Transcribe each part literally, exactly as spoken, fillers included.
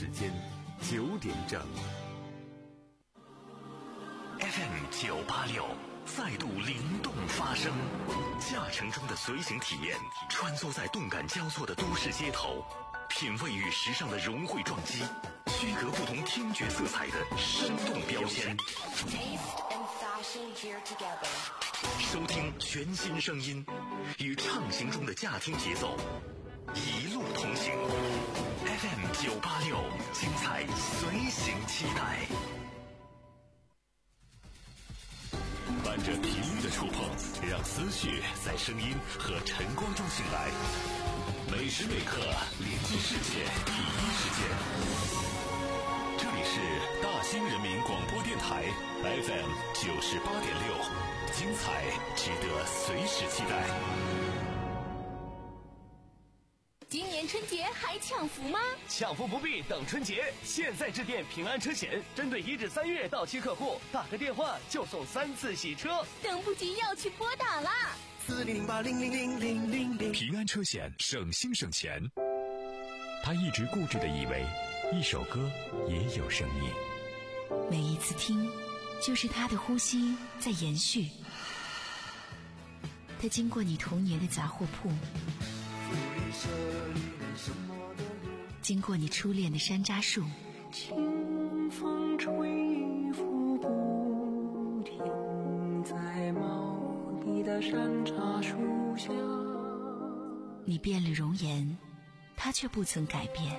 时间九点整。 F M 九八六再度灵动发声，驾乘中的随行体验，穿梭在动感交错的都市街头，品味与时尚的融汇撞击，区隔不同听觉色彩的生动标签。收听全新声音，与畅行中的驾听节奏，一路同行。F M 九八六，精彩随行期待。伴着频率的触碰，让思绪在声音和晨光中醒来。每时每刻连接世界第一时间。这里是大兴人民广播电台 F M 九十八点六，精彩值得随时期待。 今年春节还抢福吗？ 抢福不必等春节，现在致电平安车险，针对一至三月到期客户，打个电话就送三次洗车。 等不及要去拨打啦！ 四零零八零零零零零零。 平安车险，省心省钱。他一直固执地以为，一首歌也有生命， 每一次听，就是他的呼吸在延续。他经过你童年的杂货铺，经过你初恋的山楂树， 清风吹拂不停，在茂密的山茶树下。 你变了容颜，他却不曾改变。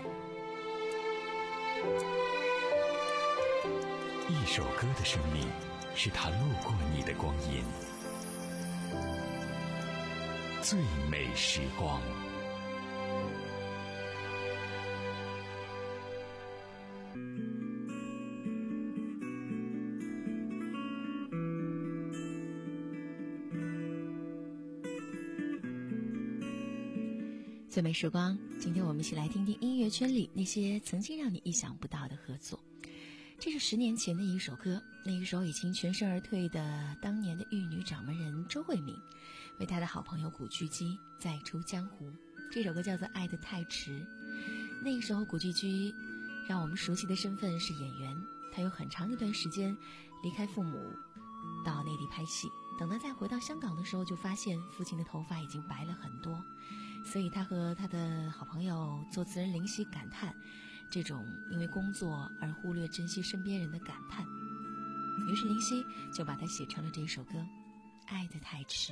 一首歌的生命，是他路过你的光阴，最美时光。 最美时光，今天我们一起来听听音乐圈里那些曾经让你意想不到的合作。这是十年前的一首歌，那个时候已经全身而退的当年的玉女掌门人周慧敏，为他的好朋友古巨基再出江湖。这首歌叫做《爱得太迟》。那个时候古巨基让我们熟悉的身份是演员，他有很长一段时间离开父母到内地拍戏，等他再回到香港的时候，就发现父亲的头发已经白了很多，所以他和他的好朋友作词人林夕感叹这种因为工作而忽略珍惜身边人的感叹，于是林夕就把它写成了这首歌《爱得太迟》。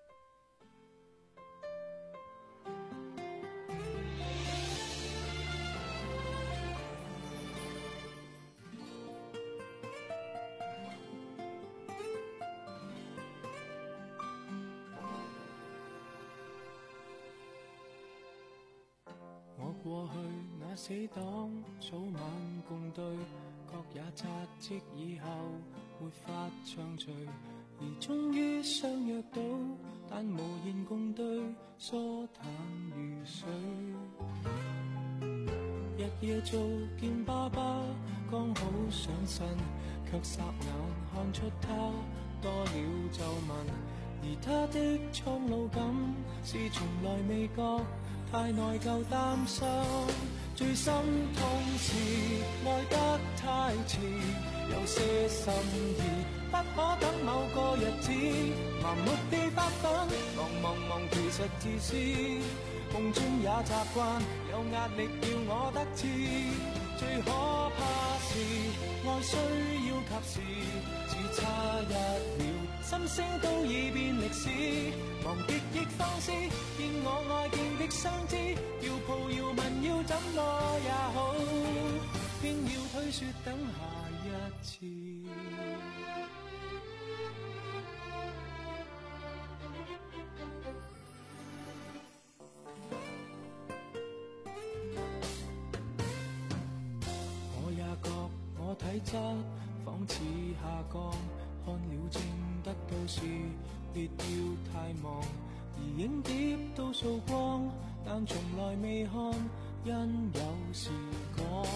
過去那死黨早晚共對，各也扎職以後沒法暢聚，而終於相約到，但無言共對，疏淡如水。日夜做見爸爸，剛好上身，卻霎眼看出他多了皺紋，而他的蒼老感是從來未覺，太內疚擔心，最心痛是愛得太遲，有些心意不可等某個日子，盲目地發奮，忙忙忙其實自私，夢中也習慣，有壓力要我得志，最可怕是愛需要及時，只差一秒，心聲都已變歷史，忘極亦放肆，見我愛見的相知，要抱要吻要怎麼也好，偏要推說等下一次。我也覺我體質仿似下降，看了症得到時別要太忙，而影碟都掃光，但從來未看，因有時趕。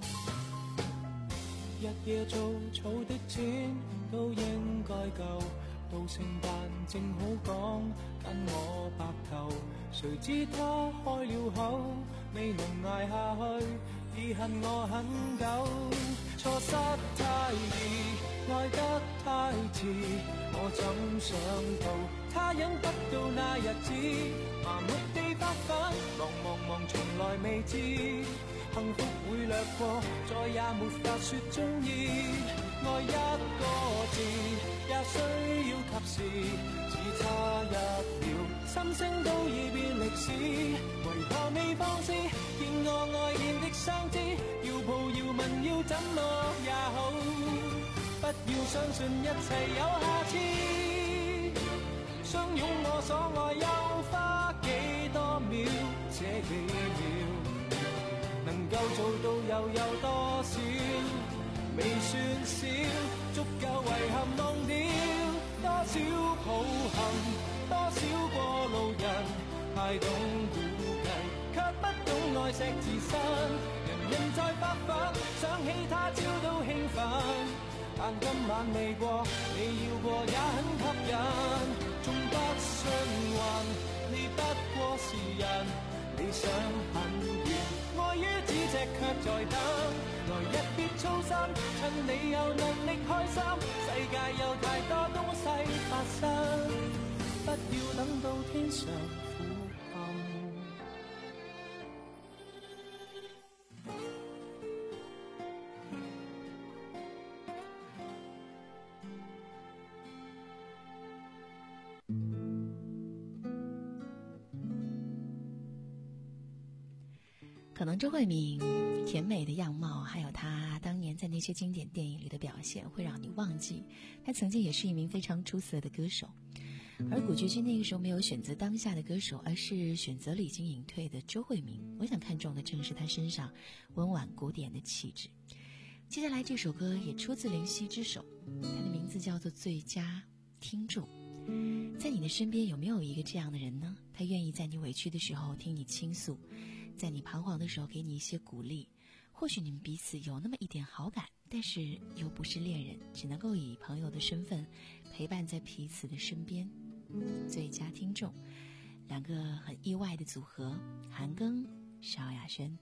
日夜做草的錢都應該夠，到聖誕正好講跟我白頭，誰知他開了口，未能捱下去， 已恨我很久，錯失太易，愛得太遲，我怎想到他忍不到那日子，麻木地發奮，忙忙忙從來未知，幸福會掠過，再也沒法說中意，愛一個字也需要及時，只差一秒，心聲都已變歷史，為何未放肆？見我愛見的相知，要抱要吻要怎麼也好，不要相信一切有下次，相擁我所愛又花幾多秒，這幾秒能夠做到又有多少？未算少，足夠遺憾忘掉多少抱憾，多少過路人，太懂估計，卻不懂愛惜自身。人人在發奮，想起他朝都興奮，但今晚未過，你要過也很吸引。縱不信運，你不過是人，理想很遠，愛於咫尺卻在等。來日別操心，趁你有能力開心，世界有太多東西發生，不要等到天上苦暗。 可能周慧敏甜美的样貌，还有她当年在那些经典电影里的表现，会让你忘记她曾经也是一名非常出色的歌手。而古巨基那个时候没有选择当下的歌手，而是选择了已经隐退的周慧敏。我想看中的正是她身上温婉古典的气质。接下来这首歌也出自林夕之手，它的名字叫做《最佳听众》。在你的身边有没有一个这样的人呢？他愿意在你委屈的时候听你倾诉，在你彷徨的时候给你一些鼓励。或许你们彼此有那么一点好感，但是又不是恋人，只能够以朋友的身份陪伴在彼此的身边。最佳听众，两个很意外的组合，韩庚、萧亚轩。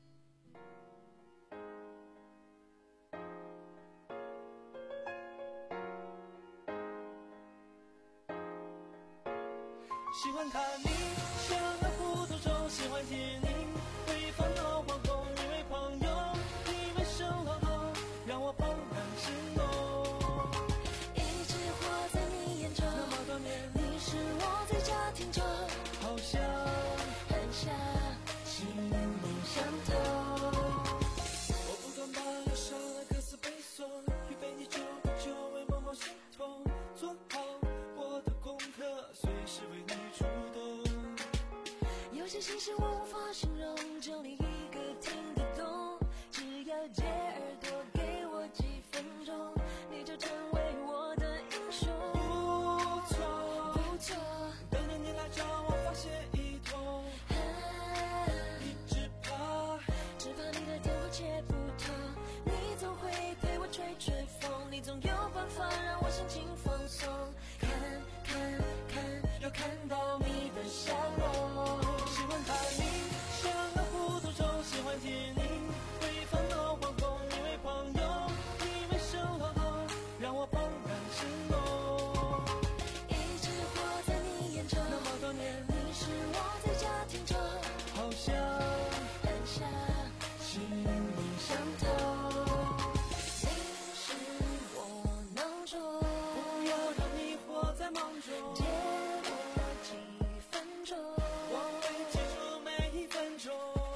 喜欢看你像那葡萄酒，喜欢听你为烦恼惶恐，你为朋友，你为生活后，让我怦然心动。 一直活在你眼中， 那么多年， 你是我最佳听众， 好像很像心灵相通。 我不断把忧伤的歌词背诵，预备你久不久为某某心痛，做好我的功课，随时为你出动。 有些心事我无法形容，就你一个听得懂，只要借耳朵给我几分钟，你就成为我的英雄。 不错不错， 等着你来找我发泄一通， 啊， 一直怕只怕你的电话接不通，你总会对我吹吹风，你总有办法让我心情放松，看看看，要看到你的笑容。 喜欢看你像那葡萄酒，喜欢听你为烦恼惶恐，你为朋友，你为生活后，让我怦然心动。 一直活在你眼中， 那么多年， 你是我最佳听众， 好像很像心灵相通。你是我囊中， 不要让你活在梦中， 借我几分钟， 我会记住每一分钟。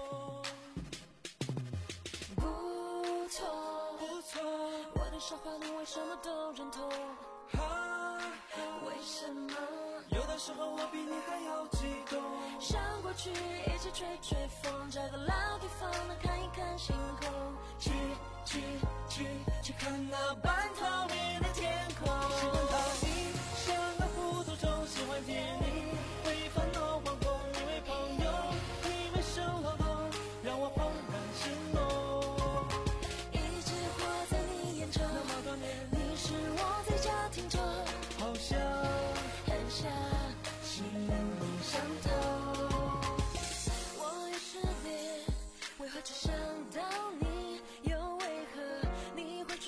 不错不错， 我的傻话你为什么都认同？ 哈， 为什么有的时候我比你还要激动。 想过去一起吹吹风，找个老地方能看一看星空，去去去去看那半透明的天空。 喜欢看你像那葡萄酒，喜欢听你为烦恼惶恐，你为朋友，你为生活后，让我怦然心动。 一直活在你眼中， 那么多年， 你是我最佳听众， 好像很像心灵相通。我已失恋，为何只想到你？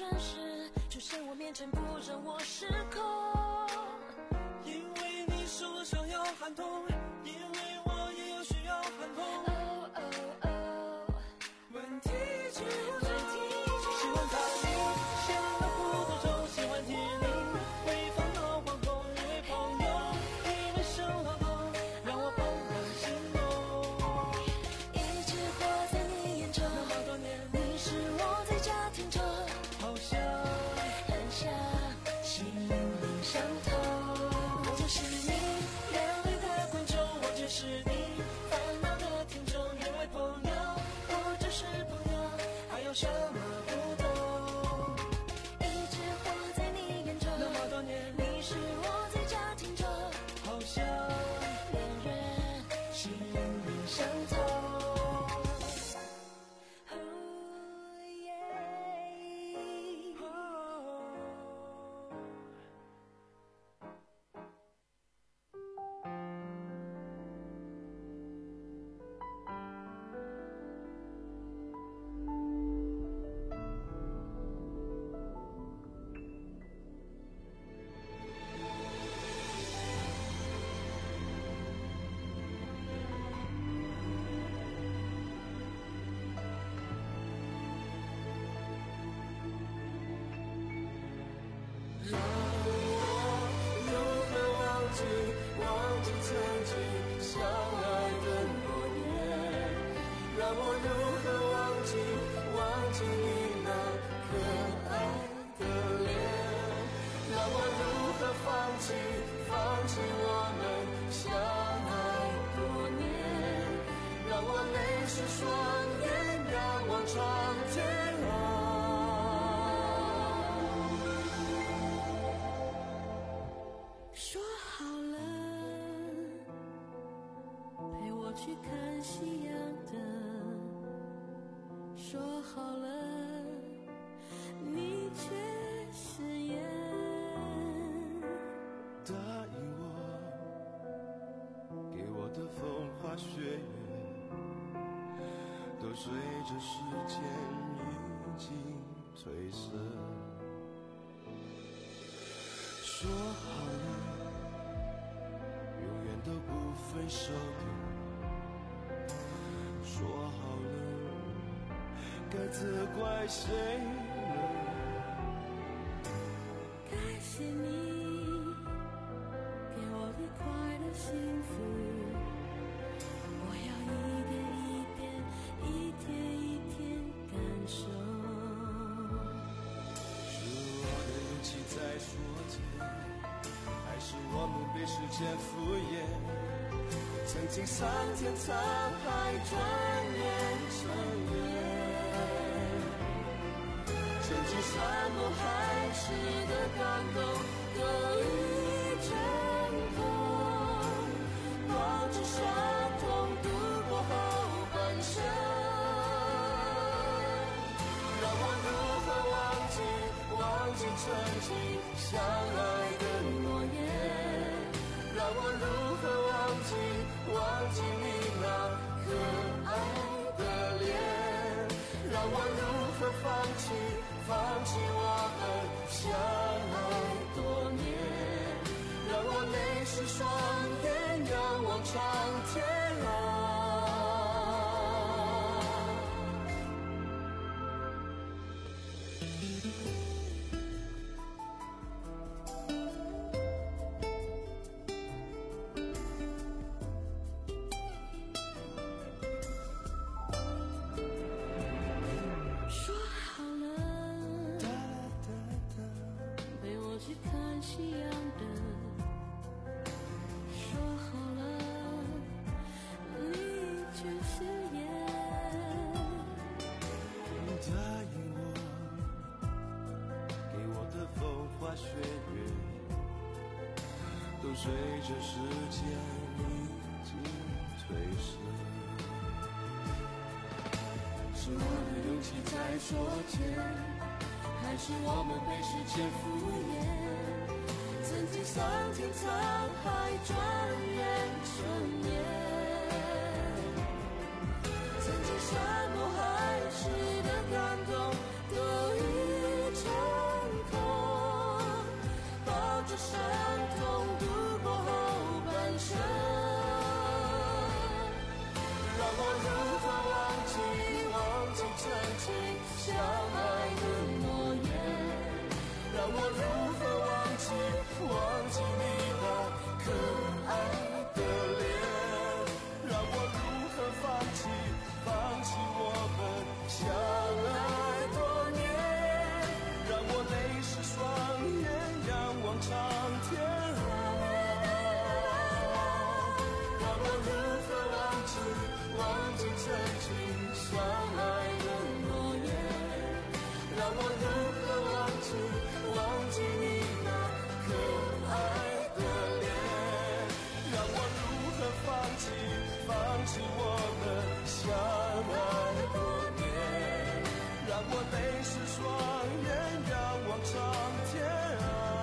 实出现我面前，不让我失控。 因为你说想要喊痛，因为我也有需要喊痛。 哦哦哦， 问题只有问题只喜欢看你陷到胡同中，喜欢听你回放到黄昏，因为朋友，因为生老痛，让我怦然心动。 一直活在你眼中， 那么多年， 你是我最佳听众， 好像很像心灵相通。 我就是你眼里的观众，我就是你烦恼的听众，因为朋友，我就是朋友，还有什么不懂？ 一直活在你眼中， 那么多年， 你是我最佳听众， 好像恋人心灵相通。 哦耶。 让我如何忘记忘记曾经相爱的诺言？让我如何忘记忘记你那可爱的脸？让我如何放弃放弃我们相爱多年？让我泪湿双眼，仰望长天啊！ 说好了，陪我去看夕阳的。说好了，你却食言。 答应我，给我的风花雪月，都随着时间已经褪色。说好了，永远都不分手的。说好了，该责怪谁呢？ 感谢你给我的快乐幸福，我要一点一点一天一天感受。 是我的勇气在说甜，还是我们被时间敷衍？曾经桑田沧海，转眼成烟。曾经山盟海誓的感动，都已成空。抱着伤痛度过后半生，让我如何忘记忘记曾经相爱的诺言？让我如何忘记忘记你那可爱的脸？让我如何放弃放弃我们相爱多年？让我泪湿双眼，仰望长天啊！ 说好了，陪我去看夕阳的。说好了，你却食言。 答应我，给我的风花雪月，都随着时间已经褪色。是我的勇气在说甜，还是我们被时间敷衍？曾经桑田沧海，转眼成烟。曾经山盟海誓的感动，都已成相爱的诺言，让我如何忘记忘记你那可爱的脸，让我如何放弃放弃我们相爱多年，让我泪湿双眼仰望长天，让我如何忘记忘记曾经相爱的诺言，让我如何忘记忘记你那可爱的脸，让我如何放弃放弃我们相爱多年，让我泪湿双眼仰望长天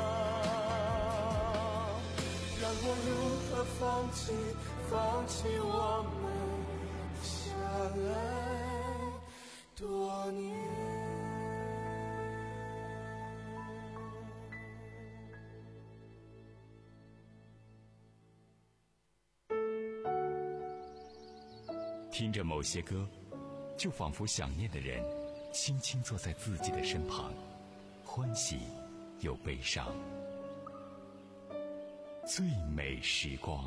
啊，让我如何放弃放弃我们相爱多年。 听着某些歌，就仿佛想念的人轻轻坐在自己的身旁，欢喜又悲伤。最美时光。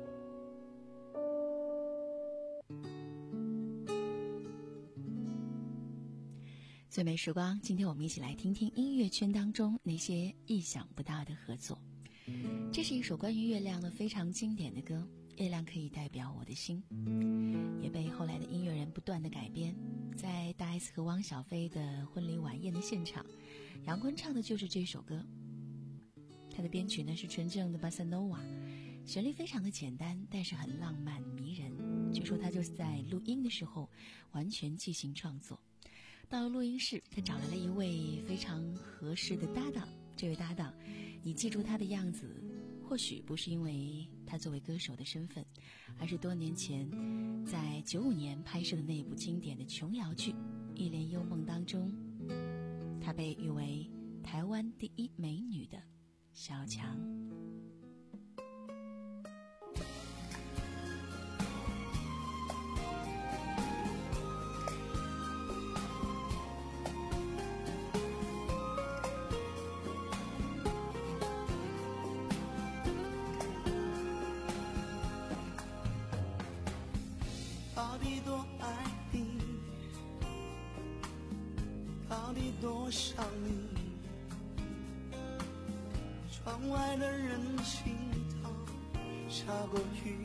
最美时光，今天我们一起来听听音乐圈当中那些意想不到的合作。这是一首关于月亮的非常经典的歌，月亮可以代表我的心，也被后来的音乐人不断的改编。在大 S 和汪小菲的婚礼晚宴的现场，杨坤唱的就是这首歌。他的编曲呢是纯正的巴塞诺瓦，旋律非常的简单，但是很浪漫迷人。据说他就是在录音的时候完全即兴创作。到了录音室，他找来了一位非常合适的搭档。这位搭档，你记住他的样子，或许不是因为他作为歌手的身份，而是多年前在九五年拍摄的那部经典的琼瑶剧《一帘幽梦》当中，她被誉为台湾第一美女的小强。 到底多爱你，到底多想你，窗外的人行道下过雨，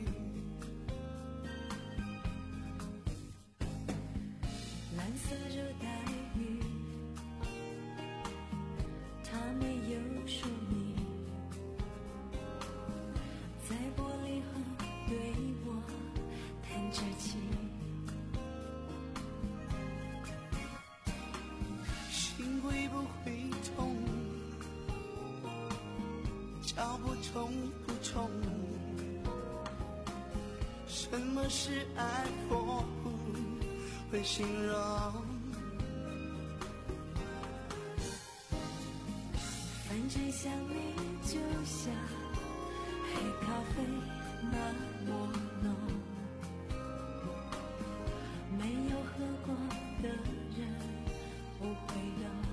蓝色热带雨，它没有说明，在玻璃后对我弹着琴， 心会不会痛，脚步重不重，什么是爱，我不会形容， 反正想你就像黑咖啡那么浓，没有喝过的人不会懂，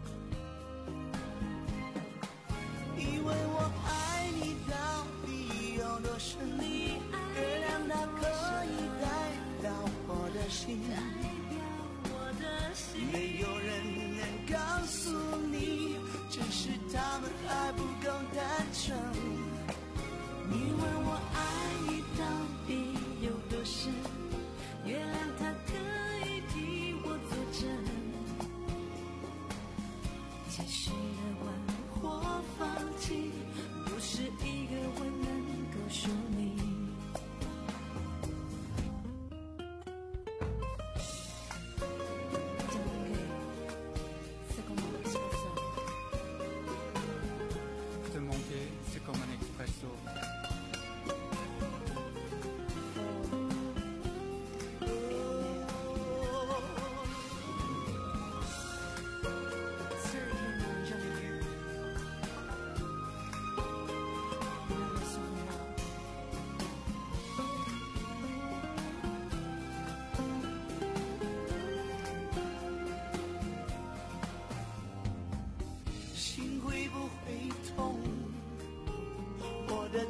以为我爱你到底有多深，月亮它可以代表我的心，没有人能告诉你，只是他们还不够单纯。 你问我爱你到底有多深，月亮它可以替我作证，继续的问或放弃，不是一个吻能够说明。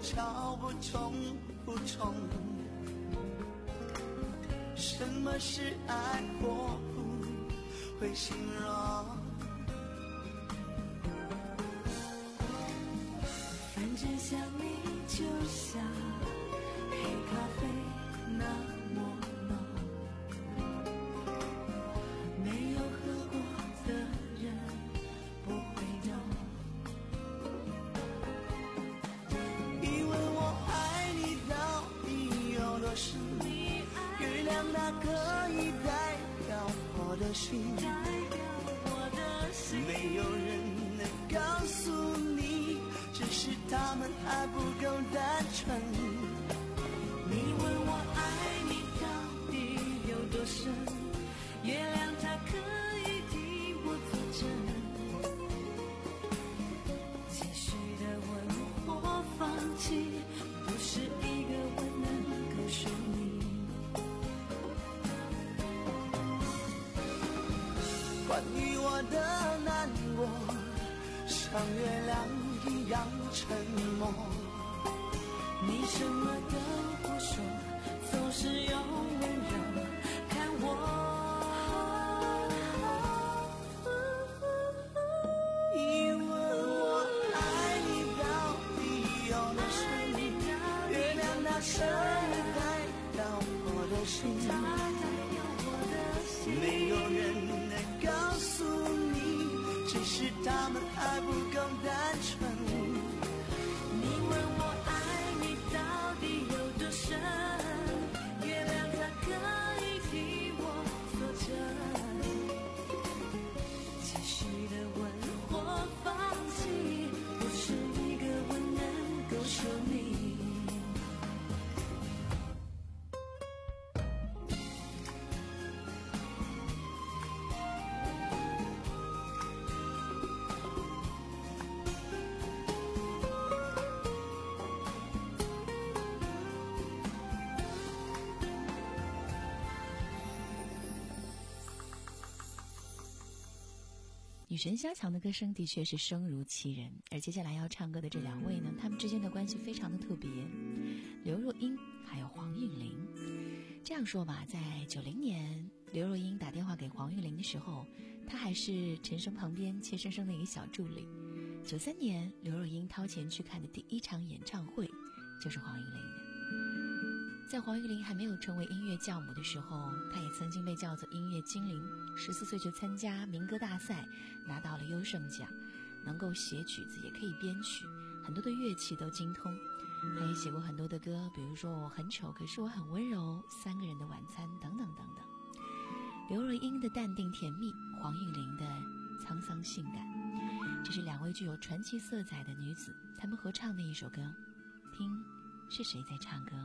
吵不冲不冲，什么是爱，我不会形容。 反正想你就像黑咖啡那么浓，没有喝过的人不会懂。 因为我爱你到底有多深，月亮它可以代表我的心，没有人能告诉你，只是他们还不够单纯。 你问我爱你到底有多深，月亮它可以替我作证。继续的问或放弃，不是一个吻能够说明。 关于我的难过，像月亮一样沉默， 你什么都不说，总是用温柔看我。 你问我爱你到底有多深，月亮它可以代表我的心，没有人能告诉你，只是他们还不够单纯。 你问我爱你到底有多深，月亮它可以替我作证。继续的问或放弃，不是一个吻能够说明。 女神萧蔷的歌声的确是声如其人，而接下来要唱歌的这两位呢，他们之间的关系非常的特别，刘若英还有黄韵玲。这样说吧，在九零年刘若英打电话给黄韵玲的时候，她还是陈升旁边怯生生的一个小助理。九三年刘若英掏钱去看的第一场演唱会就是黄韵玲的。在黄韵玲还没有成为音乐教母的时候，她也曾经被叫做音乐精灵，十四岁就参加民歌大赛，拿到了优胜奖，能够写曲子也可以编曲，很多的乐器都精通。她也写过很多的歌，比如说我很丑可是我很温柔，三个人的晚餐等等等等。刘若英的淡定甜蜜，黄韵玲的沧桑性感，这是两位具有传奇色彩的女子，她们合唱的一首歌，听是谁在唱歌。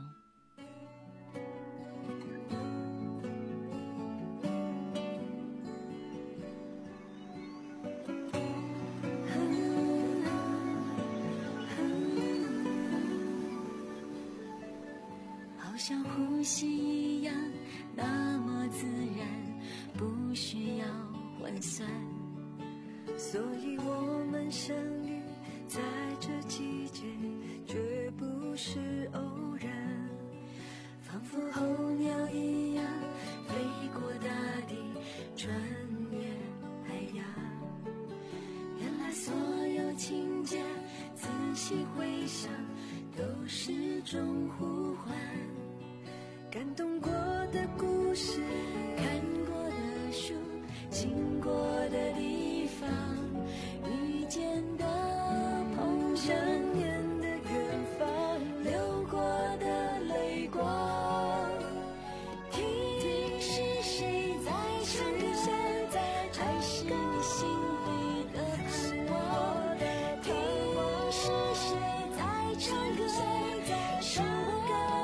像呼吸一样那么自然，不需要换算，所以我们相遇在这季节，绝不是偶然。仿佛候鸟一样飞过大地，穿越海洋。原来所有情节仔细回想，都是种呼唤。感动过的故事，看过的书，经过的地方，遇见的碰相念的远方，流过的泪光。听听是谁在唱歌，还是你心里的盼望？听是谁在唱歌，是我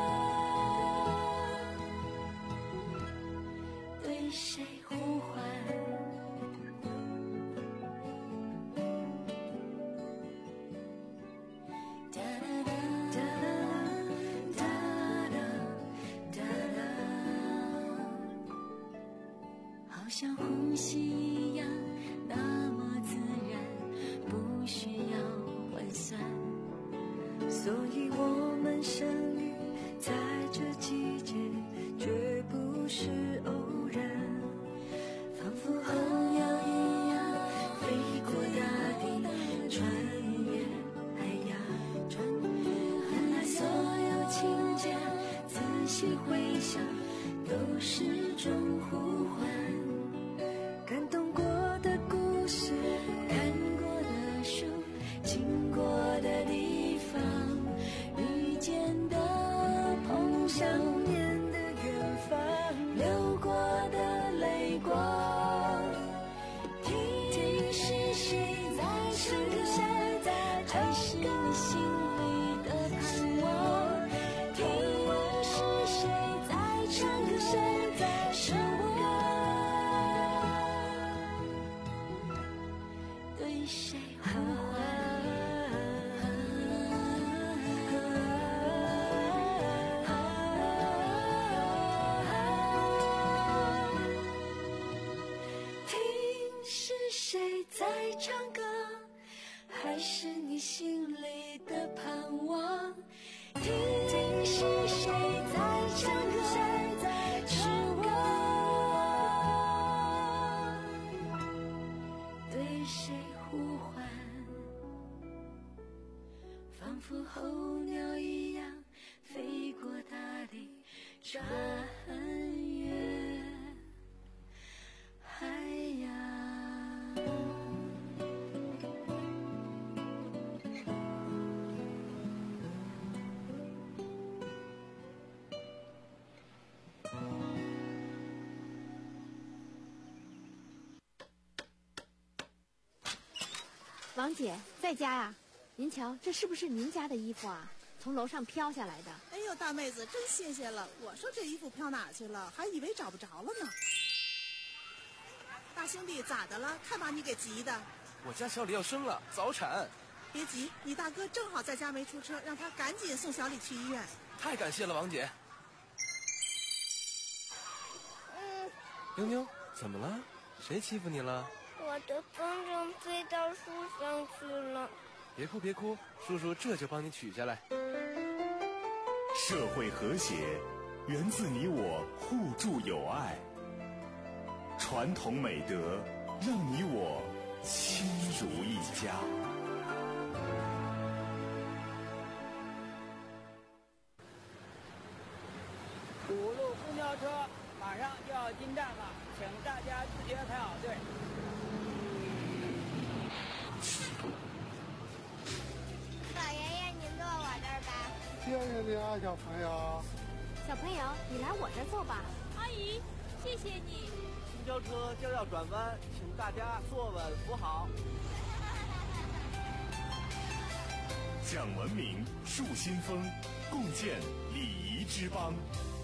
对谁呼唤？哒哒哒哒哒哒哒，好像呼吸一样那么自然，不需要换算，所以我起回响，都是种呼唤。感动过的故事，看过的书，经过的地方，遇见的碰想念的远方，流过的泪光。听是谁在唱歌，还是你心里的盼望？听是谁在唱歌，是我对谁呼唤？听是谁在唱歌，还是你心里的盼望？听是谁在唱歌，是我对谁呼唤？仿佛候鸟一样飞过大地，穿越海洋。 王姐在家呀？您瞧，这是不是您家的衣服啊？从楼上飘下来的。 哎呦，大妹子，真新鲜了！我说这衣服飘哪去了，还以为找不着了呢。大兄弟，咋的了？看把你给急的。 我家小李要生了，早产。 别急，你大哥正好在家没出车，让他赶紧送小李去医院。 太感谢了，王姐。 嗯， 妞妞，怎么了？谁欺负你了？ 我的风筝飞到树上去了。 别哭别哭，叔叔这就帮你取下来。 社会和谐源自你我互助友爱，传统美德让你我亲如一家。 五路公交车马上就要进站了，请大家自觉排好队。 老爷爷，您坐我这儿吧。 谢谢你啊，小朋友。 小朋友，你来我这儿坐吧。 阿姨，谢谢你。 公交车将要转弯，请大家坐稳扶好。 讲文明，树新风，共建礼仪之邦。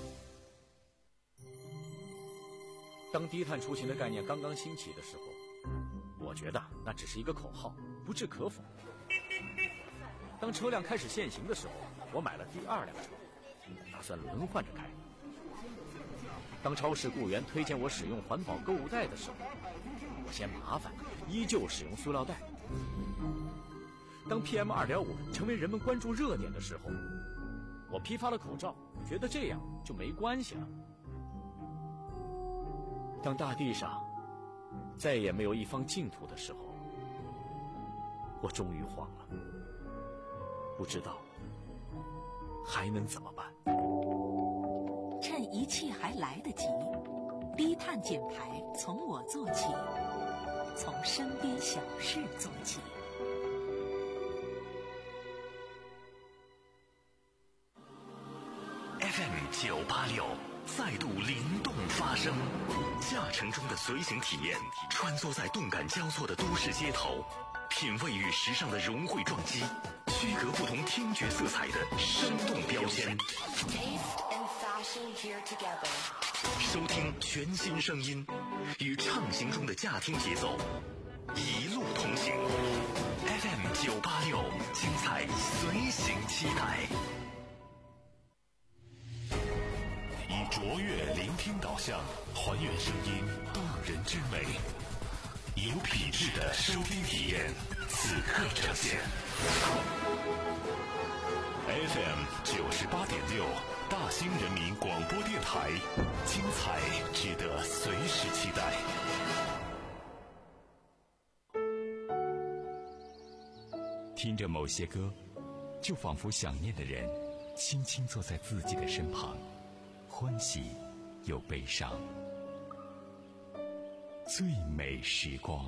当低碳出行的概念刚刚兴起的时候，我觉得那只是一个口号，不置可否。当车辆开始限行的时候，我买了第二辆车，打算轮换着开。当超市雇员推荐我使用环保购物袋的时候，我嫌麻烦，依旧使用塑料袋。当 P M 二点五 成为人们关注热点的时候，我批发了口罩，觉得这样就没关系了。当大地上再也没有一方净土的时候，我终于慌了，不知道还能怎么办。 趁一切还来得及，低碳减排从我做起，从身边小事做起。 F M 九八六再度灵动发声，驾乘中的随行体验，穿梭在动感交错的都市街头，品味与时尚的融汇撞击，区隔不同听觉色彩的生动标签。收听全新声音，与畅行中的驾听节奏，一路同行。F M 九八六，精彩随行期待。以卓越聆听导向，还原声音动人之美，有品质的收听体验，此刻呈现。F M 九十八点六，大兴人民广播电台，精彩值得随时期待。 听着某些歌，就仿佛想念的人轻轻坐在自己的身旁， 欢喜，有悲伤。最美时光。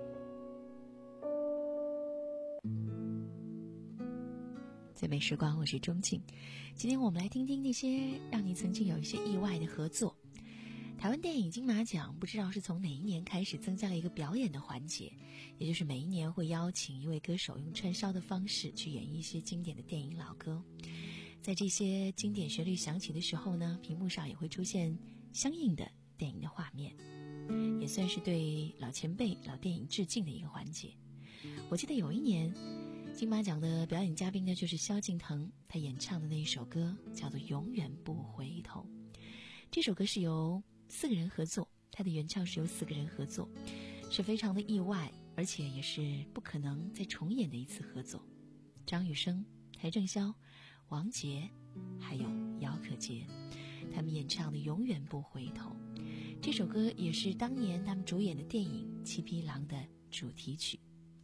最美时光，我是钟静。今天我们来听听那些让你曾经有一些意外的合作。台湾电影金马奖不知道是从哪一年开始增加了一个表演的环节，也就是每一年会邀请一位歌手用串烧的方式去演绎一些经典的电影老歌。在这些经典旋律响起的时候呢，屏幕上也会出现相应的电影的画面，也算是对老前辈老电影致敬的一个环节。我记得有一年金马奖的表演嘉宾呢就是萧敬腾，他演唱的那一首歌叫做《永远不回头》。这首歌是由四个人合作，他的原唱是由四个人合作，是非常的意外，而且也是不可能再重演的一次合作。张雨生、邰正宵、王杰还有姚可杰，他们演唱的《永远不回头》这首歌也是当年他们主演的电影《七匹狼》的主题曲。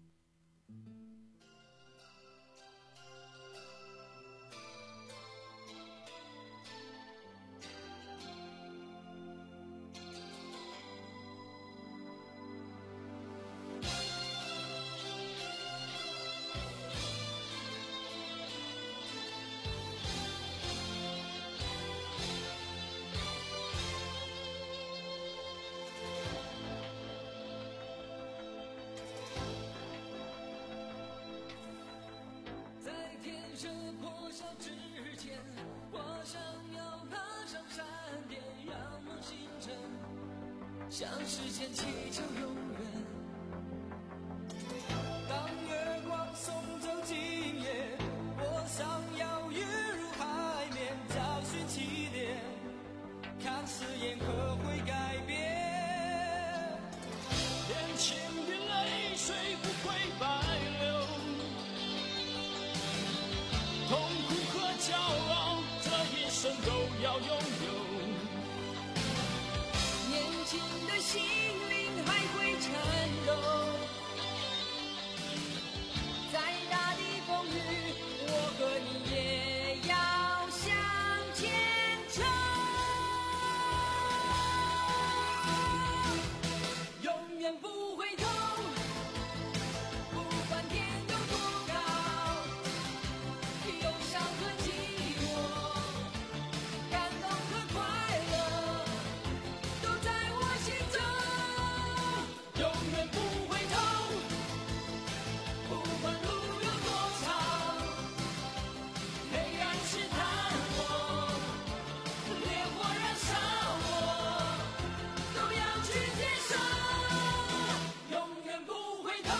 向时间祈求永远。当月光送走今夜，我想要跃入海面，找寻起点，看誓言可会改变。眼前的泪水不会白流，痛苦和骄傲，这一生都要拥有。年轻的心灵还会颤抖，再大的风雨，我和你也要向前冲。永远不回头，不管天有多高，忧伤和寂寞，感动和快乐，都在我心中。永远不回头，不管路有多长，黑暗试探我，烈火燃烧我，都要去接受。永远不回头。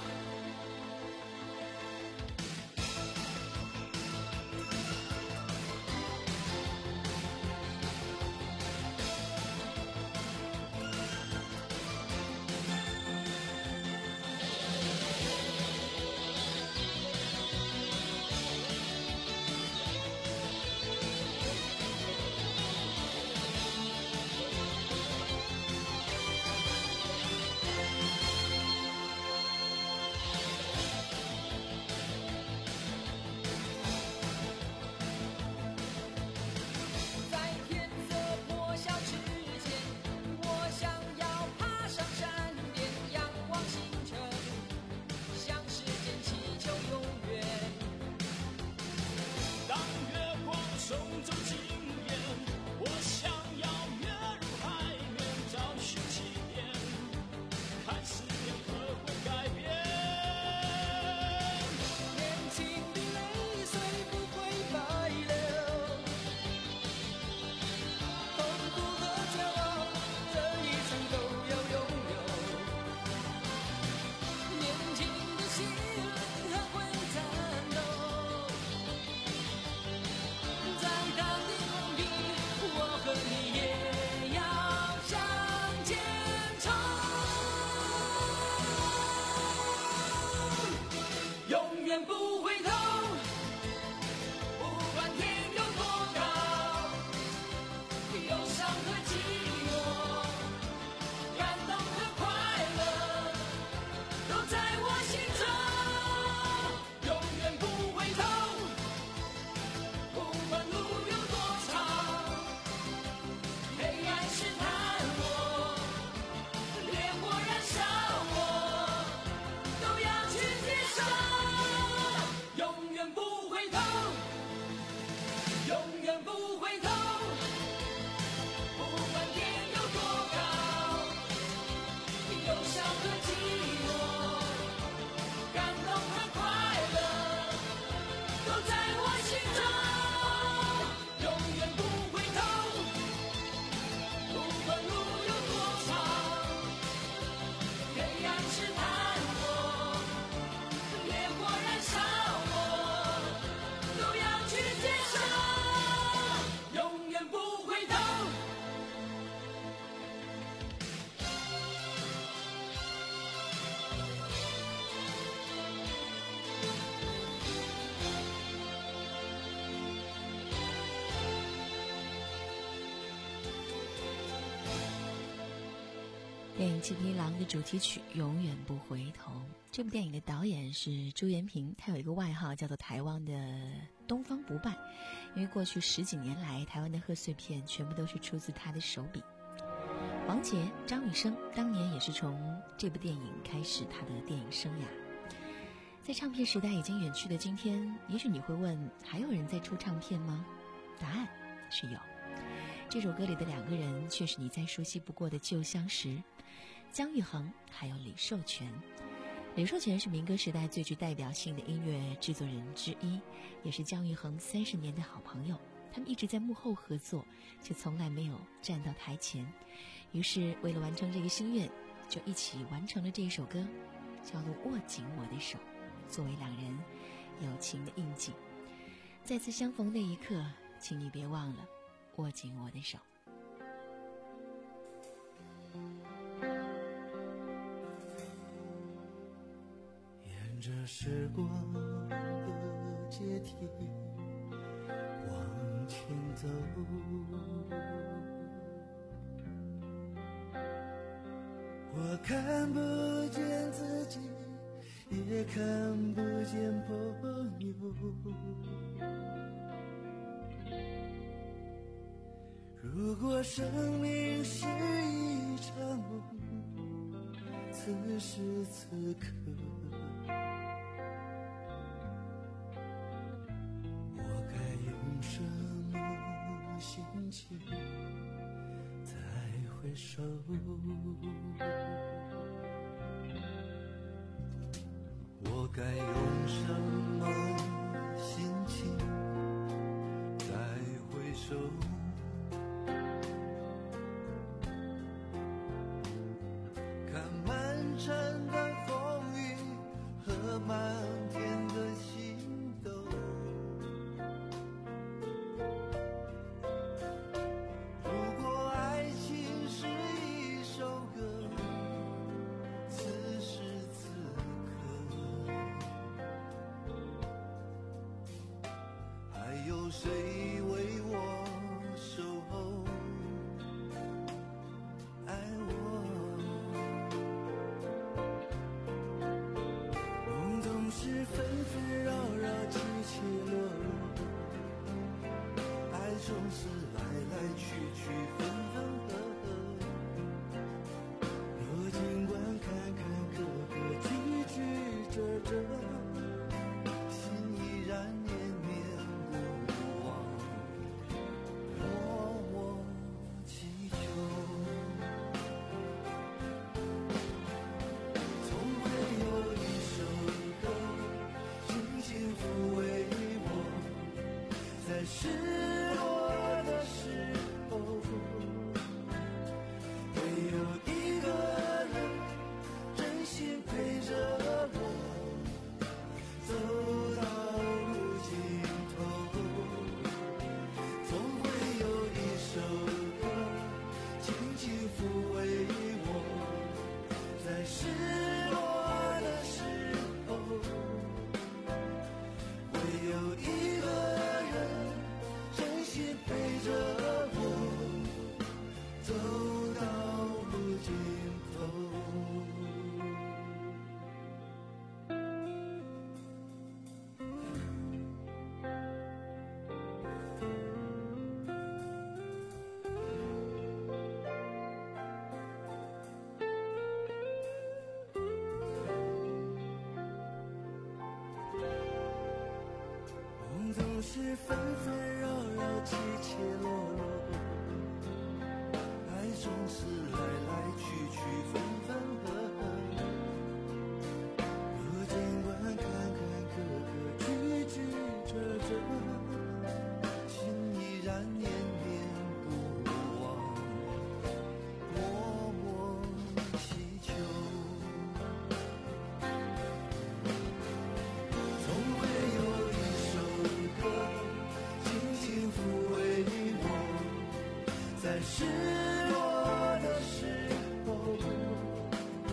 在天色破晓之前，我想要爬上山巅，仰望星辰，向时间祈求永远。当月光送走今夜，我想要跃入海面，找寻起点，看誓言可会改变。年轻的泪水不会白流，痛苦和骄傲，这一生都要拥有。年轻的心还会颤抖，再大的风雨，我和你也要向前冲。永远不回头，不管天有多高，忧伤和寂寞，感动和快乐，都在我心中。永远不回头，不管路有多长， 《七匹狼》的主题曲《永远不回头》。这部电影的导演是朱延平，他有一个外号叫做台湾的东方不败，因为过去十几年来台湾的贺岁片全部都是出自他的手笔。王杰、张雨生当年也是从这部电影开始他的电影生涯。在唱片时代已经远去的今天，也许你会问，还有人在出唱片吗？答案是有。这首歌里的两个人却是你再熟悉不过的旧相识，姜育恒还有李寿全。李寿全是民歌时代最具代表性的音乐制作人之一，也是姜育恒三十年的好朋友。他们一直在幕后合作，却从来没有站到台前。于是为了完成这个心愿，就一起完成了这一首歌，叫做《握紧我的手》，作为两人友情的印记。再次相逢那一刻，请你别忘了握紧我的手。 沿着时光的阶梯往前走，我看不见自己，也看不见朋友。如果生命是一场梦，此时此刻我该用什么心情再回首？我该用什么心情再回首？看漫长的风雨和漫天的星斗，如果爱情是一首歌，此时此刻还有谁为我守候爱我？梦总是纷纷扰扰，起起落落，爱总是来来去去，分分合合。若尽管坎坎坷坷，曲曲折折，心依然念念不忘，默默祈求。总会有一首歌轻轻抚慰我，在失落的时候，会有一个人真心陪着我，走到路尽头。总会有一首歌轻轻抚慰我，在失落的时候，会有一个人真心陪着我，走到路尽头。梦总是纷纷扰扰，起起落落，爱总是来来去去，分分合合。若尽管坎坎坷坷，曲曲折折，心依然念念不忘，默默祈求。总会有一首歌轻轻抚慰我，在失落的时候，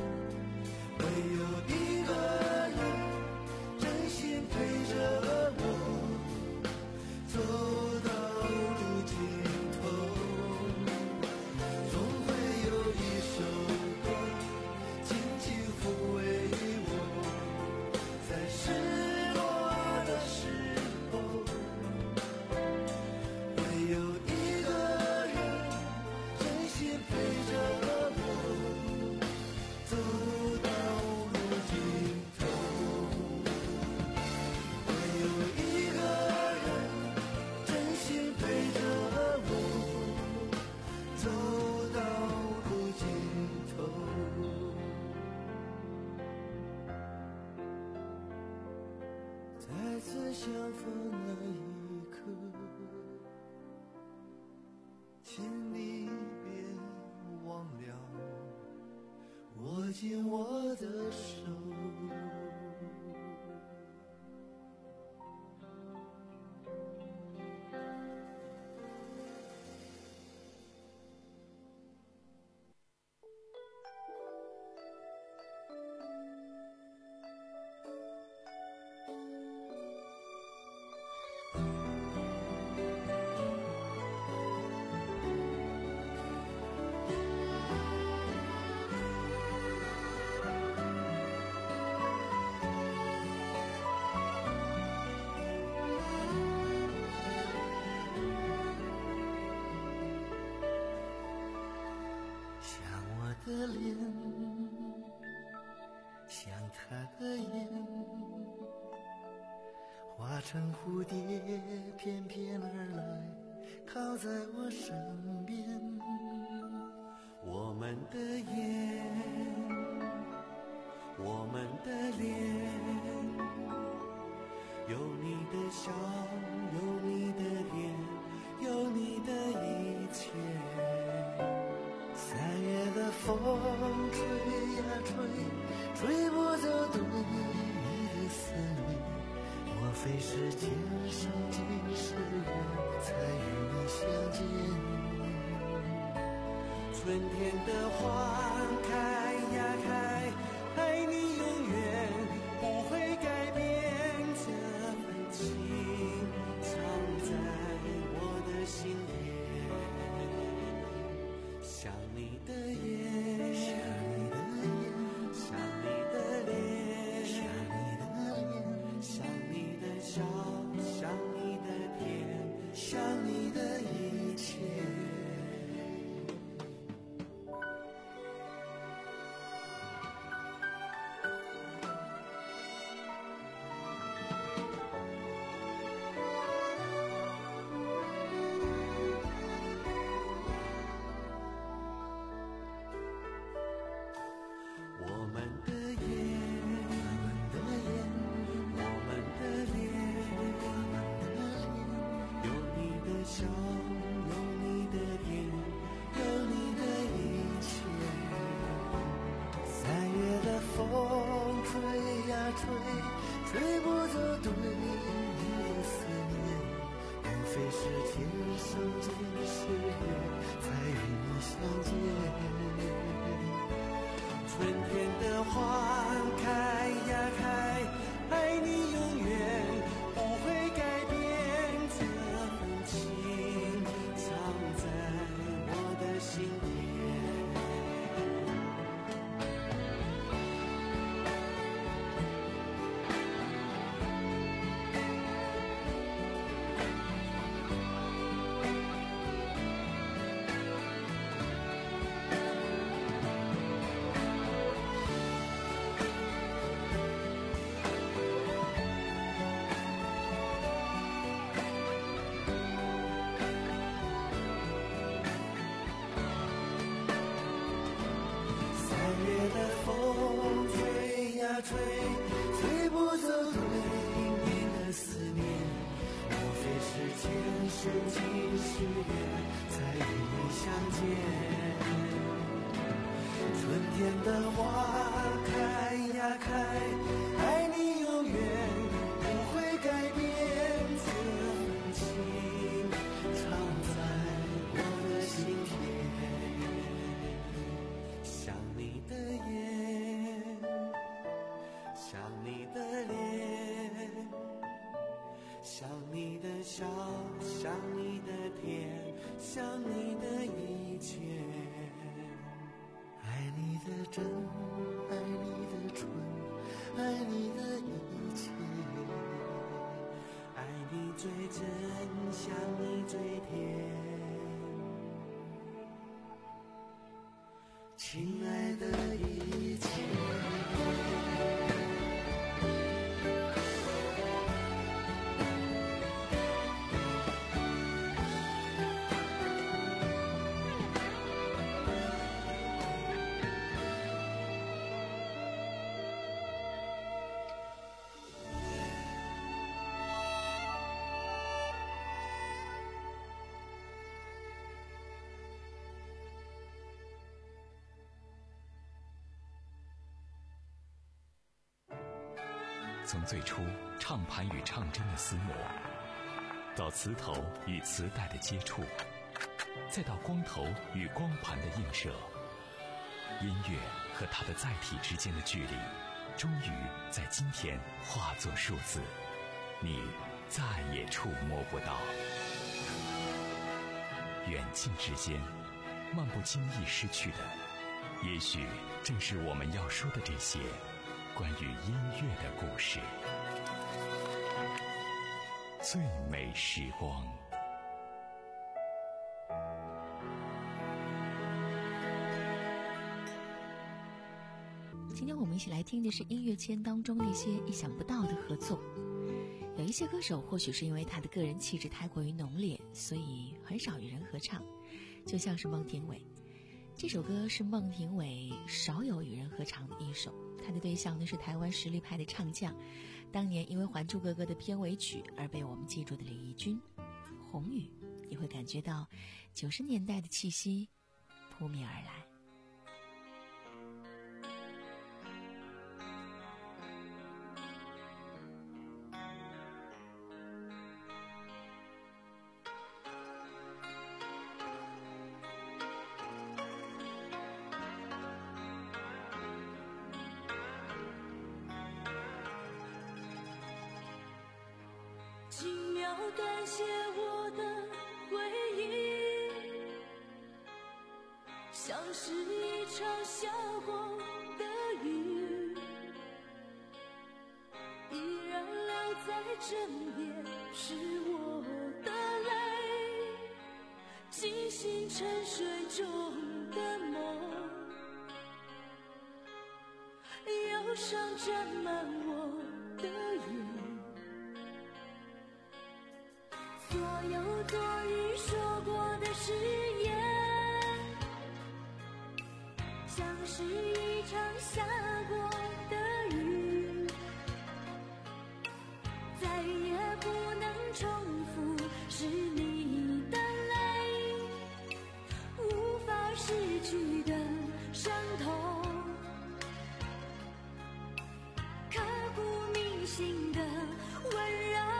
再次相逢那一刻，请你别忘了握紧我的手。的脸像他的眼，化成蝴蝶翩翩而来，靠在我身边。我们的眼，我们的脸，有你的笑，有你的脸，有你的一切。三月的风吹呀吹，吹不走对你的思念。莫非是今生今世缘，才与你相见？春天的花开呀开，爱你永远不会改变，这份情藏在我的心田。想你的眼，想你的眼，想你的脸，想你的脸，想你的笑，想你的甜，想你的一切。吹不走对你的思念，莫非是今生今世缘，才与你相见？春天的花开呀开，爱你永远不会改变，这份情藏在我的心田。吹，吹不走对你的思念，莫非是前世今世缘，才与你相见？春天的花开呀开，爱你永远不会改变，这份情藏在我的心田。想你的眼，想你的脸，想你的笑，想你的甜，想你的一切。爱你的真，爱你的纯，爱你的一切。爱你最真，想你最甜。亲爱的一切。 从最初唱盘与唱针的厮磨，到磁头与磁带的接触，再到光头与光盘的映射，音乐和它的载体之间的距离，终于在今天化作数字，你再也触摸不到。远近之间，漫不经意失去的，也许正是我们要说的这些关于音乐的故事。最美时光。 今天我们一起来听的是音乐圈当中那些意想不到的合作。有一些歌手或许是因为他的个人气质太过于浓烈，所以很少与人合唱，就像是孟庭苇。这首歌是孟庭苇少有与人合唱的一首，他的对象呢是台湾实力派的唱将，当年因为《还珠格格》的片尾曲而被我们记住的李翊君。红雨，你会感觉到九十年代的气息扑面而来。 轻描淡写我的回忆，像是一场下过的雨，依然留在枕边，是我的泪，惊醒沉睡中的梦，忧伤沾满我的眼。所有昨日说过的誓言，像是一场下过的雨，再也不能重复，是你的泪，无法失去的伤痛，刻骨铭心的温柔。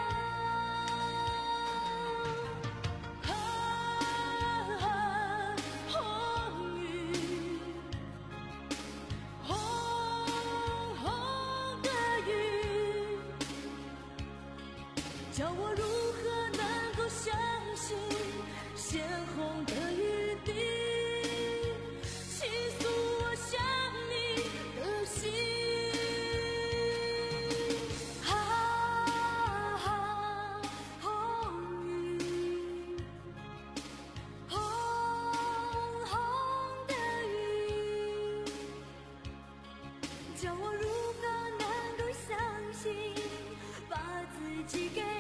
叫我如何能够相信鲜红的雨滴，倾诉我想你的心。啊，红雨，红红的雨，叫我如何能够相信，把自己给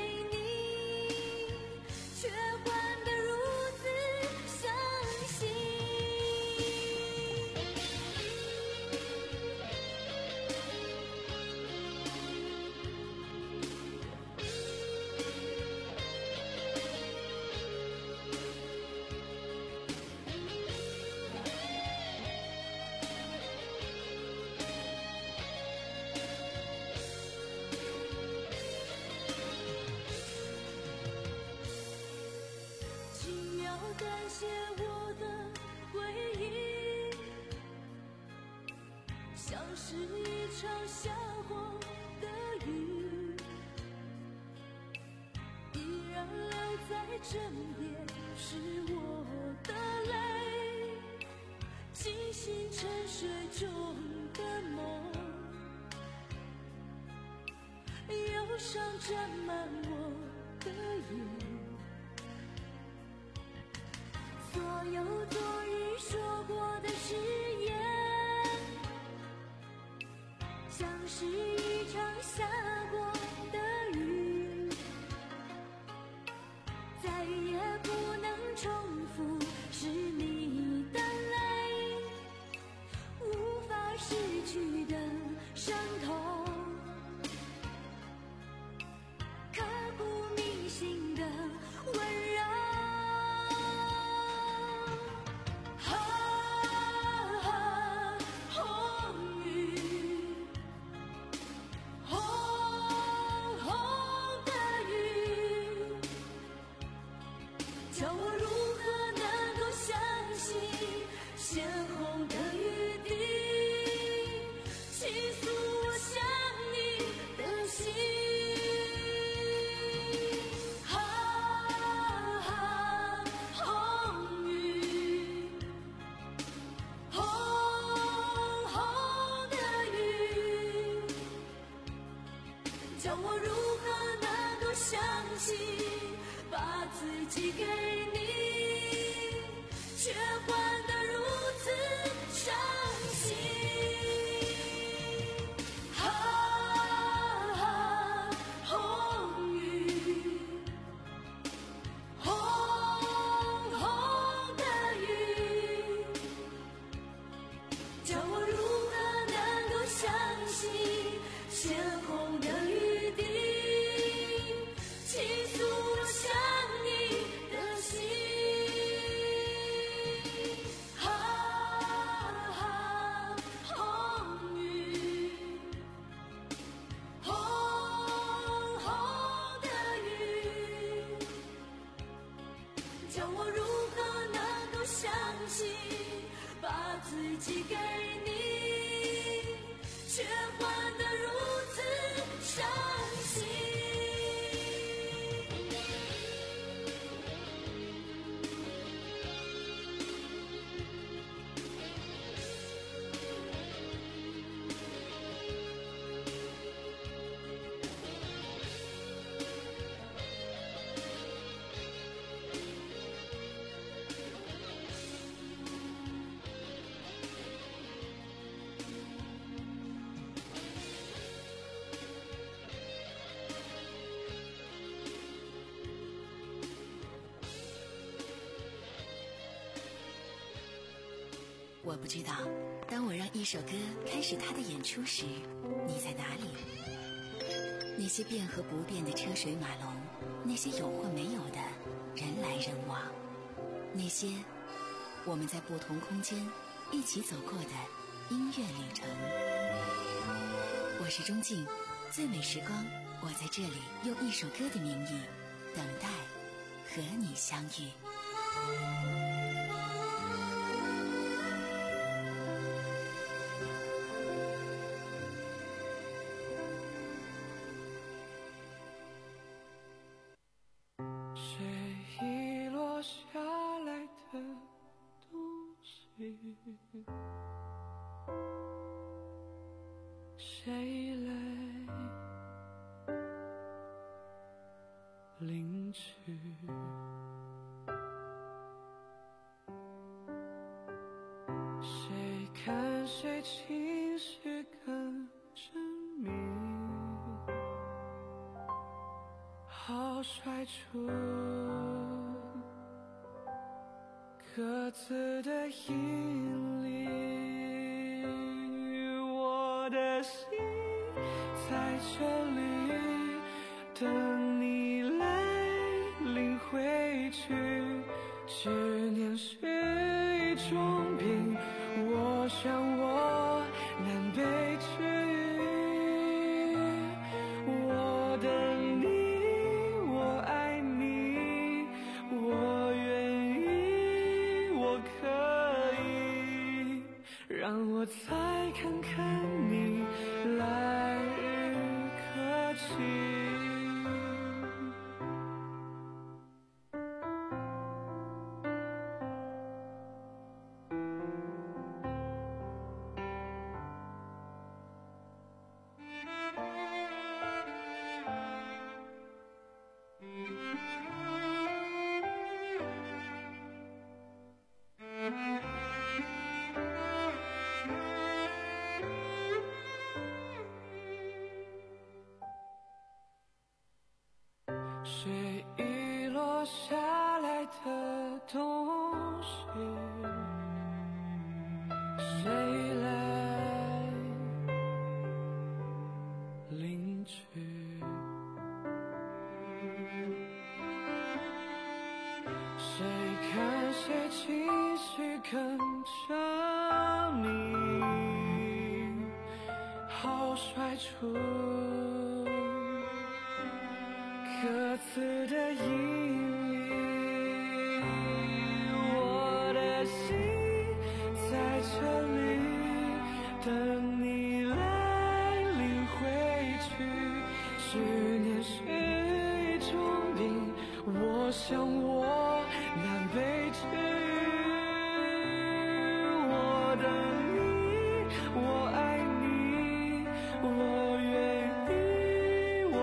却换得如此伤心。感谢我的回忆，像是一场下过的雨，依然留在枕边，是我的泪，惊醒沉睡中的梦，忧伤沾满我的眼。所有昨日说过的誓言，像是一场下过的雨，再也不能重复，是你的泪，无法失去的伤痛，刻骨铭心的温柔。红雨，红叫我如何能够相信，把自己给你，却换得如此伤心。啊，红雨，红红的雨，叫我如何能够相信，鲜红的雨滴倾诉我想你的心。啊，红雨，红红的雨，叫我如何能够相信，把自己给你，却换得如此伤心。 我不知道，当我让一首歌开始它的演出时，你在哪里？那些变和不变的车水马龙，那些有或没有的人来人往，那些我们在不同空间一起走过的音乐旅程。我是钟静，最美时光，我在这里用一首歌的名义等待和你相遇。 谁来领取？谁看谁情绪更缜密？好甩出各自的引力。我的心在这里等你来领回去，执念是一种病，我想我难被治愈。我等你，我爱你，我愿意，我可以，让我再看看你来日可期。水遗落下来的东西，谁来领取？谁看谁情绪更缜密，好甩出各自的引力。我的心在这里等你来领回去，执念是一种病，我想我难被治愈。我等你，我爱你，我愿意，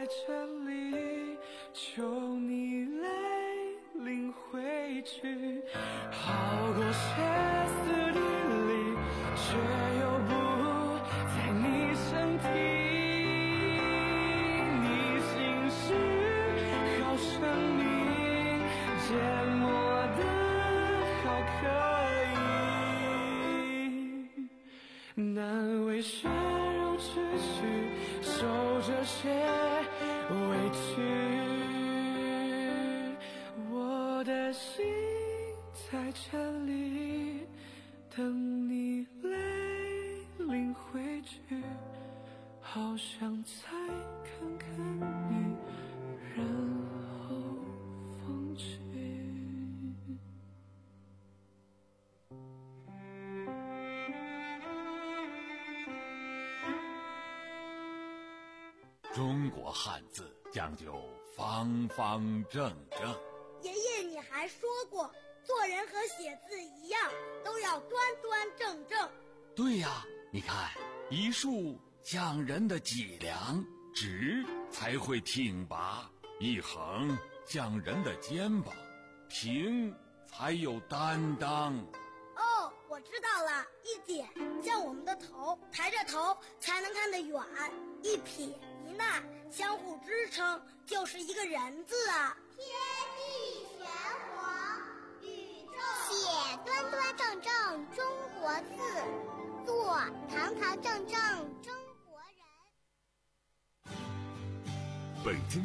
在这里，求你来领回去，好过歇斯底里，却又不在你身体。你心是好生命，缄默的好可以，难为血肉之躯，受这些委屈。我的心在这里，等你来领回去，好想再看看你，然后放弃。 中国汉字讲究方方正正。 爷爷，你还说过，做人和写字一样，都要端端正正。 对呀，你看，一竖讲人的脊梁，直才会挺拔；一横讲人的肩膀，平才有担当。 哦，我知道了，一点像我们的头，抬着头才能看得远；一撇一捺相互支撑，就是一个人字啊。 天地玄黄，宇宙写端端正正中国字，做堂堂正正中国人。 北京